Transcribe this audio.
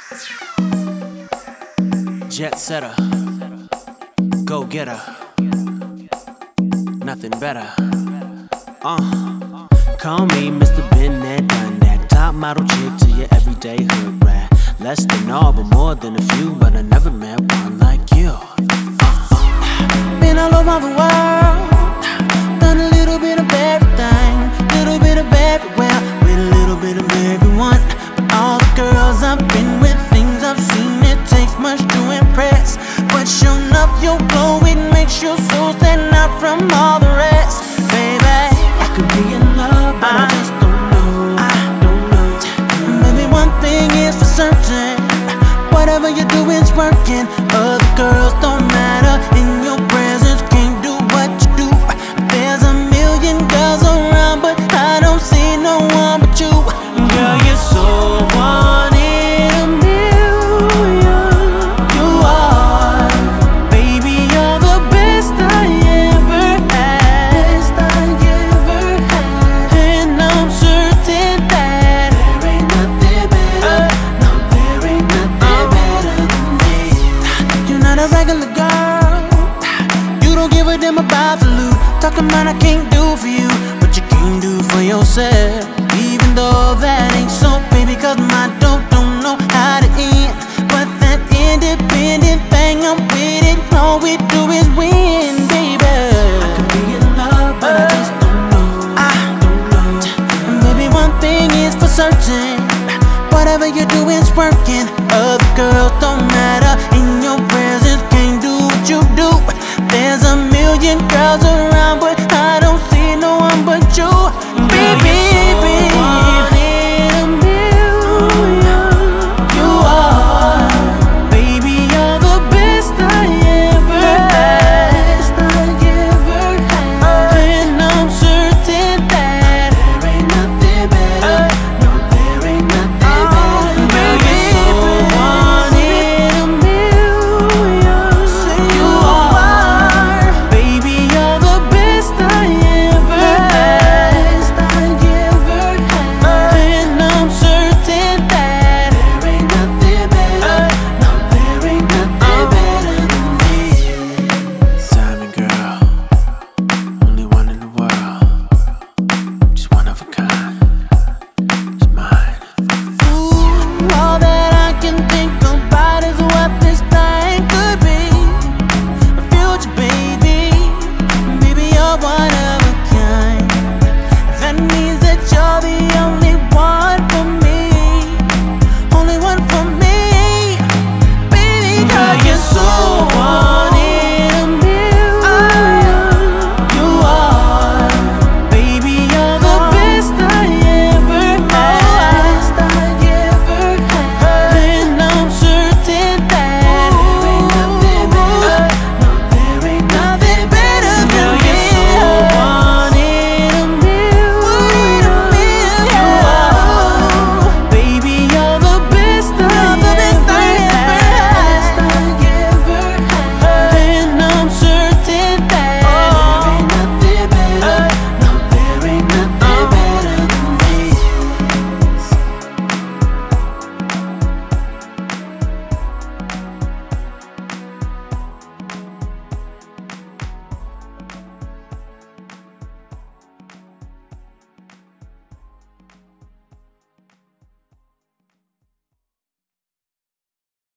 Jet setter, go getter, nothing better. Call me Mr. Been there, done that. Top model chick to your everyday hood rat. Less than all, but more than a few. But I never met one like you. Been all over the world, done a little bit of everything, little bit of everywhere, with a little bit of everyone. But all the girls I've been with, things I've seen, it takes much to impress. But sure enough, your glow, it makes your soul stand out from all the rest. Baby, I could be in love, but I just don't know. I don't know. Maybe one thing is for certain, whatever you do is working. Other girls don't matter, in your presence can't do what you do. There's a million girls around, but I don't see no one but you. Girl, you're so one in a million. You are, baby, you're the best I ever had. Best I ever had. And I'm certain that there ain't nothing better. No, there ain't nothing better than me. You're not a regular girl, you don't give a damn about the loot. Talking about I can't do for you what you can't do for yourself. Even though that ain't so, baby, cause my dope don't know how to end. But that independent thing, I'm with it. All we do is win, baby. I could be in love, but I just don't know. I don't know. And baby, one thing is for certain, whatever you do is working. Other girls